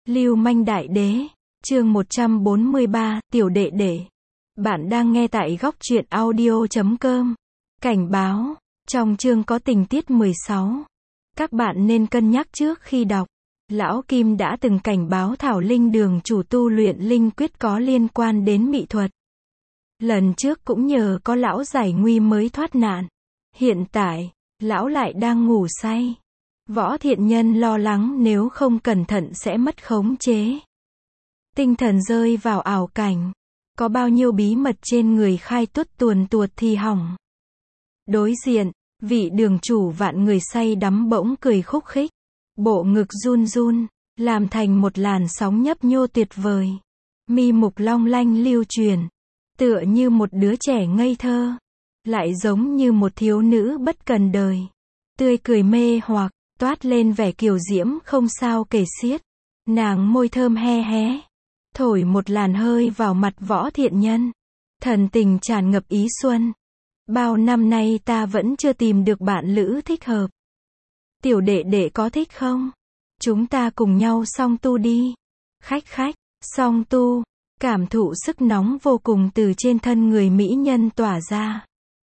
Lưu manh đại đế, chương 143, tiểu đệ đệ. Bạn đang nghe tại góc truyện audio.com. Cảnh báo, trong chương có tình tiết 16. Các bạn nên cân nhắc trước khi đọc. Lão Kim đã từng cảnh báo Thảo Linh Đường chủ tu luyện linh quyết có liên quan đến mị thuật. Lần trước cũng nhờ có lão giải nguy mới thoát nạn. Hiện tại, lão lại đang ngủ say. Võ Thiện Nhân lo lắng nếu không cẩn thận sẽ mất khống chế. Tinh thần rơi vào ảo cảnh. Có bao nhiêu bí mật trên người khai tuốt tuồn tuột thì hỏng. Đối diện, vị đường chủ vạn người say đắm bỗng cười khúc khích. Bộ ngực run run, làm thành một làn sóng nhấp nhô tuyệt vời. Mi mục long lanh lưu truyền, tựa như một đứa trẻ ngây thơ, lại giống như một thiếu nữ bất cần đời. Tươi cười mê hoặc, toát lên vẻ kiều diễm không sao kể xiết. Nàng môi thơm he hé, thổi một làn hơi vào mặt Võ Thiện Nhân. Thần tình tràn ngập ý xuân. Bao năm nay ta vẫn chưa tìm được bạn lữ thích hợp. Tiểu đệ đệ có thích không? Chúng ta cùng nhau song tu đi. Khách khách, song tu, cảm thụ sức nóng vô cùng từ trên thân người mỹ nhân tỏa ra.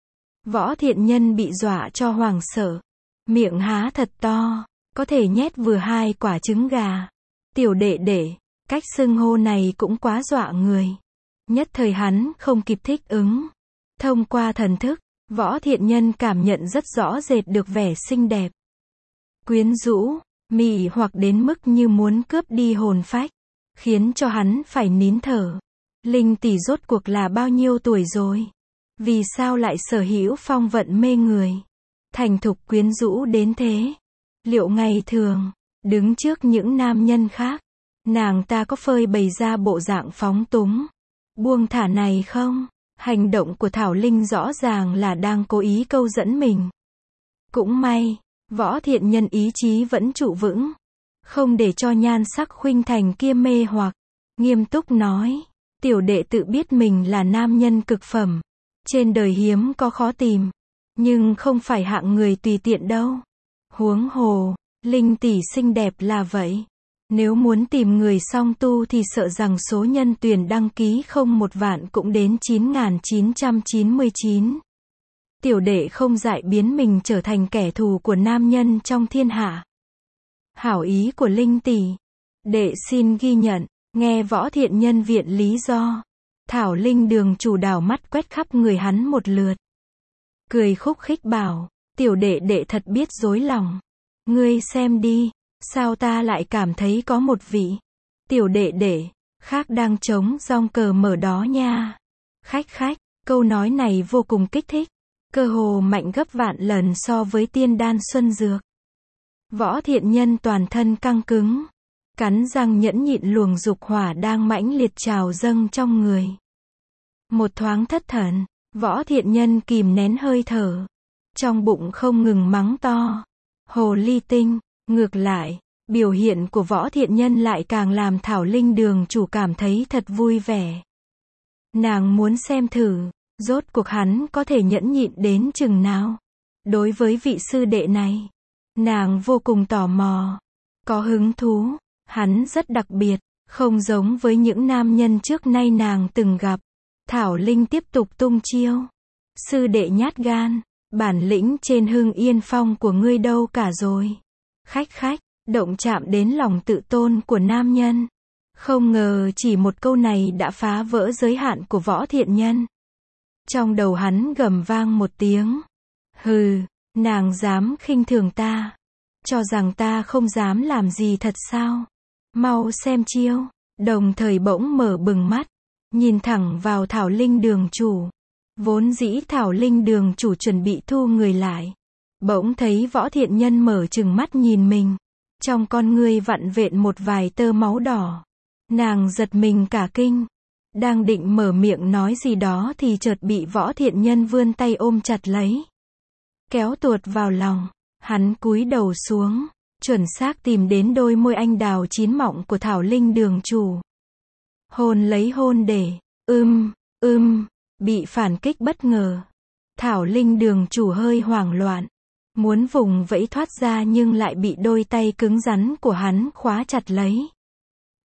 Võ Thiện Nhân bị dọa cho hoảng sợ. Miệng há thật to, có thể nhét vừa 2 quả trứng gà. Tiểu đệ đệ, cách xưng hô này cũng quá dọa người. Nhất thời hắn không kịp thích ứng. Thông qua thần thức, Võ Thiện Nhân cảm nhận rất rõ rệt được vẻ xinh đẹp, quyến rũ, mị hoặc đến mức như muốn cướp đi hồn phách, khiến cho hắn phải nín thở. Linh tỷ rốt cuộc là bao nhiêu tuổi rồi? Vì sao lại sở hữu phong vận mê người? Thành thục quyến rũ đến thế. Liệu ngày thường, đứng trước những nam nhân khác, nàng ta có phơi bày ra bộ dạng phóng túng, buông thả này không? Hành động của Thảo Linh rõ ràng là đang cố ý câu dẫn mình. Cũng may, Võ Thiện Nhân ý chí vẫn trụ vững, không để cho nhan sắc khuynh thành kia mê hoặc. Nghiêm túc nói, tiểu đệ tự biết mình là nam nhân cực phẩm, trên đời hiếm có khó tìm, nhưng không phải hạng người tùy tiện đâu. Huống hồ, Linh tỷ xinh đẹp là vậy. Nếu muốn tìm người song tu thì sợ rằng số nhân tuyển đăng ký không 1 vạn cũng đến 9.999. Tiểu đệ không dại biến mình trở thành kẻ thù của nam nhân trong thiên hạ. Hảo ý của Linh tỷ, đệ xin ghi nhận. Nghe Võ Thiện Nhân viện lý do, Thảo Linh Đường chủ đảo mắt quét khắp người hắn một lượt, cười khúc khích bảo, tiểu đệ đệ thật biết dối lòng. Ngươi xem đi, sao ta lại cảm thấy có một vị tiểu đệ đệ khác đang trống rong cờ mở đó nha. Khách khách, câu nói này vô cùng kích thích, cơ hồ mạnh gấp vạn lần so với tiên đan xuân dược. Võ Thiện Nhân toàn thân căng cứng, cắn răng nhẫn nhịn luồng dục hỏa đang mãnh liệt trào dâng trong người. Một thoáng thất thần, Võ Thiện Nhân kìm nén hơi thở, trong bụng không ngừng mắng to, hồ ly tinh. Ngược lại, biểu hiện của Võ Thiện Nhân lại càng làm Thảo Linh Đường chủ cảm thấy thật vui vẻ. Nàng muốn xem thử, rốt cuộc hắn có thể nhẫn nhịn đến chừng nào. Đối với vị sư đệ này, nàng vô cùng tò mò, có hứng thú. Hắn rất đặc biệt, không giống với những nam nhân trước nay nàng từng gặp. Thảo Linh tiếp tục tung chiêu. Sư đệ nhát gan, bản lĩnh trên Hưng Yên Phong của ngươi đâu cả rồi? Khách khách, động chạm đến lòng tự tôn của nam nhân. Không ngờ chỉ một câu này đã phá vỡ giới hạn của Võ Thiện Nhân. Trong đầu hắn gầm vang một tiếng. Hừ, nàng dám khinh thường ta, cho rằng ta không dám làm gì thật sao? Mau xem chiêu. Đồng thời bỗng mở bừng mắt, nhìn thẳng vào Thảo Linh Đường chủ. Vốn dĩ Thảo Linh Đường chủ chuẩn bị thu người lại, bỗng thấy Võ Thiện Nhân mở trừng mắt nhìn mình, trong con ngươi vặn vện một vài tơ máu đỏ. Nàng giật mình cả kinh, đang định mở miệng nói gì đó thì chợt bị Võ Thiện Nhân vươn tay ôm chặt lấy, kéo tuột vào lòng. Hắn cúi đầu xuống, chuẩn xác tìm đến đôi môi anh đào chín mọng của Thảo Linh Đường chủ. Hôn lấy hôn để, bị phản kích bất ngờ. Thảo Linh Đường chủ hơi hoảng loạn, muốn vùng vẫy thoát ra nhưng lại bị đôi tay cứng rắn của hắn khóa chặt lấy.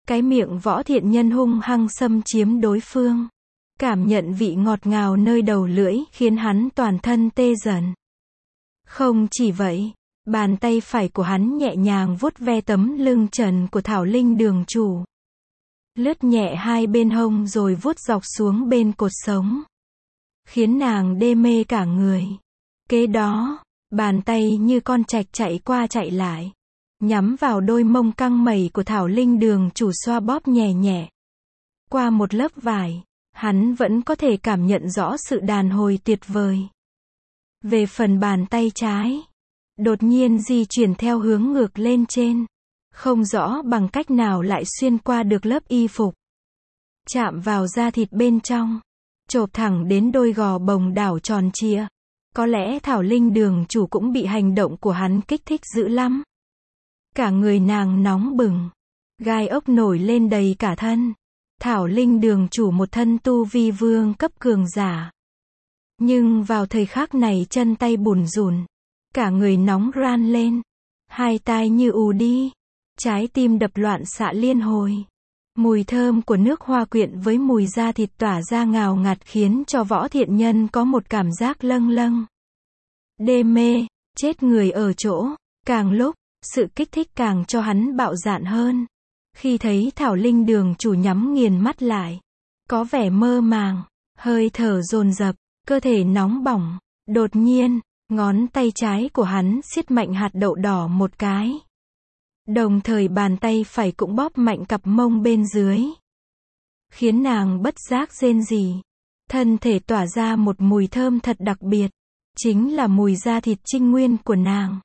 Cái miệng Võ Thiện Nhân hung hăng xâm chiếm đối phương. Cảm nhận vị ngọt ngào nơi đầu lưỡi khiến hắn toàn thân tê dần. Không chỉ vậy, bàn tay phải của hắn nhẹ nhàng vuốt ve tấm lưng trần của Thảo Linh đường chủ. Lướt nhẹ hai bên hông rồi vuốt dọc xuống bên cột sống. Khiến nàng đê mê cả người. Kế đó, bàn tay như con trạch chạy qua chạy lại. Nhắm vào đôi mông căng mẩy của Thảo Linh đường chủ xoa bóp nhẹ nhẹ. Qua một lớp vải, hắn vẫn có thể cảm nhận rõ sự đàn hồi tuyệt vời. Về phần bàn tay trái, đột nhiên di chuyển theo hướng ngược lên trên. Không rõ bằng cách nào lại xuyên qua được lớp y phục. Chạm vào da thịt bên trong. Chộp thẳng đến đôi gò bồng đảo tròn trịa. Có lẽ Thảo Linh đường chủ cũng bị hành động của hắn kích thích dữ lắm. Cả người nàng nóng bừng. Gai ốc nổi lên đầy cả thân. Thảo Linh đường chủ một thân tu vi vương cấp cường giả. Nhưng vào thời khắc này chân tay bủn rủn. Cả người nóng ran lên. Hai tai như ù đi. Trái tim đập loạn xạ liên hồi. Mùi thơm của nước hoa quyện với mùi da thịt tỏa ra ngào ngạt khiến cho Võ Thiện Nhân có một cảm giác lâng lâng. Đê mê, chết người ở chỗ. Càng lúc, sự kích thích càng cho hắn bạo dạn hơn. Khi thấy Thảo Linh đường chủ nhắm nghiền mắt lại. Có vẻ mơ màng, hơi thở dồn dập, cơ thể nóng bỏng. Đột nhiên, ngón tay trái của hắn siết mạnh hạt đậu đỏ một cái. Đồng thời bàn tay phải cũng bóp mạnh cặp mông bên dưới. Khiến nàng bất giác rên rỉ. Thân thể tỏa ra một mùi thơm thật đặc biệt. Chính là mùi da thịt trinh nguyên của nàng.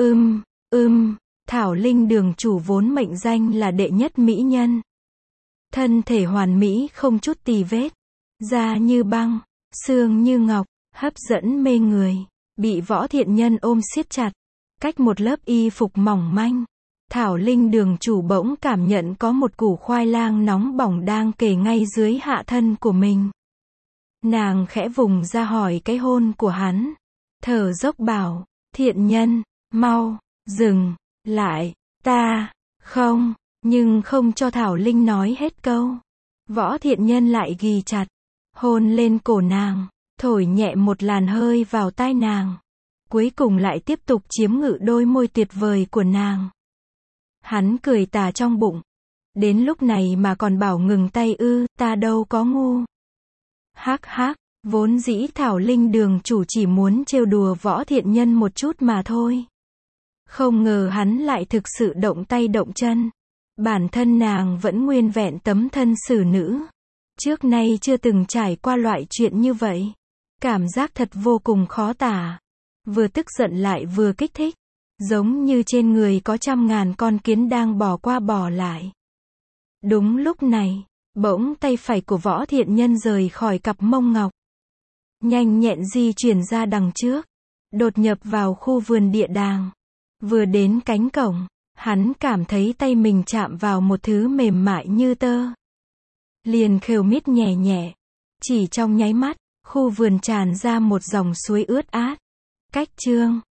Thảo Linh đường chủ vốn mệnh danh là đệ nhất mỹ nhân. Thân thể hoàn mỹ không chút tì vết. Da như băng, xương như ngọc, hấp dẫn mê người. Bị Võ Thiện Nhân ôm siết chặt. Cách một lớp y phục mỏng manh. Thảo Linh đường chủ bỗng cảm nhận có một củ khoai lang nóng bỏng đang kề ngay dưới hạ thân của mình. Nàng khẽ vùng ra hỏi cái hôn của hắn. Thở dốc bảo, Thiện Nhân, mau, dừng, lại, ta, không, nhưng không cho Thảo Linh nói hết câu. Võ Thiện Nhân lại ghì chặt, hôn lên cổ nàng, thổi nhẹ một làn hơi vào tai nàng. Cuối cùng lại tiếp tục chiếm ngự đôi môi tuyệt vời của nàng. Hắn cười tà trong bụng. Đến lúc này mà còn bảo ngừng tay ư, ta đâu có ngu. Hắc hắc, vốn dĩ Thảo Linh đường chủ chỉ muốn trêu đùa Võ Thiện Nhân một chút mà thôi. Không ngờ hắn lại thực sự động tay động chân. Bản thân nàng vẫn nguyên vẹn tấm thân xử nữ. Trước nay chưa từng trải qua loại chuyện như vậy. Cảm giác thật vô cùng khó tả. Vừa tức giận lại vừa kích thích. Giống như trên người có trăm ngàn con kiến đang bò qua bò lại. Đúng lúc này, bỗng tay phải của Võ Thiện Nhân rời khỏi cặp mông ngọc. Nhanh nhẹn di chuyển ra đằng trước. Đột nhập vào khu vườn địa đàng. Vừa đến cánh cổng, hắn cảm thấy tay mình chạm vào một thứ mềm mại như tơ. Liền khều mít nhẹ nhẹ. Chỉ trong nháy mắt, khu vườn tràn ra một dòng suối ướt át. Cách chương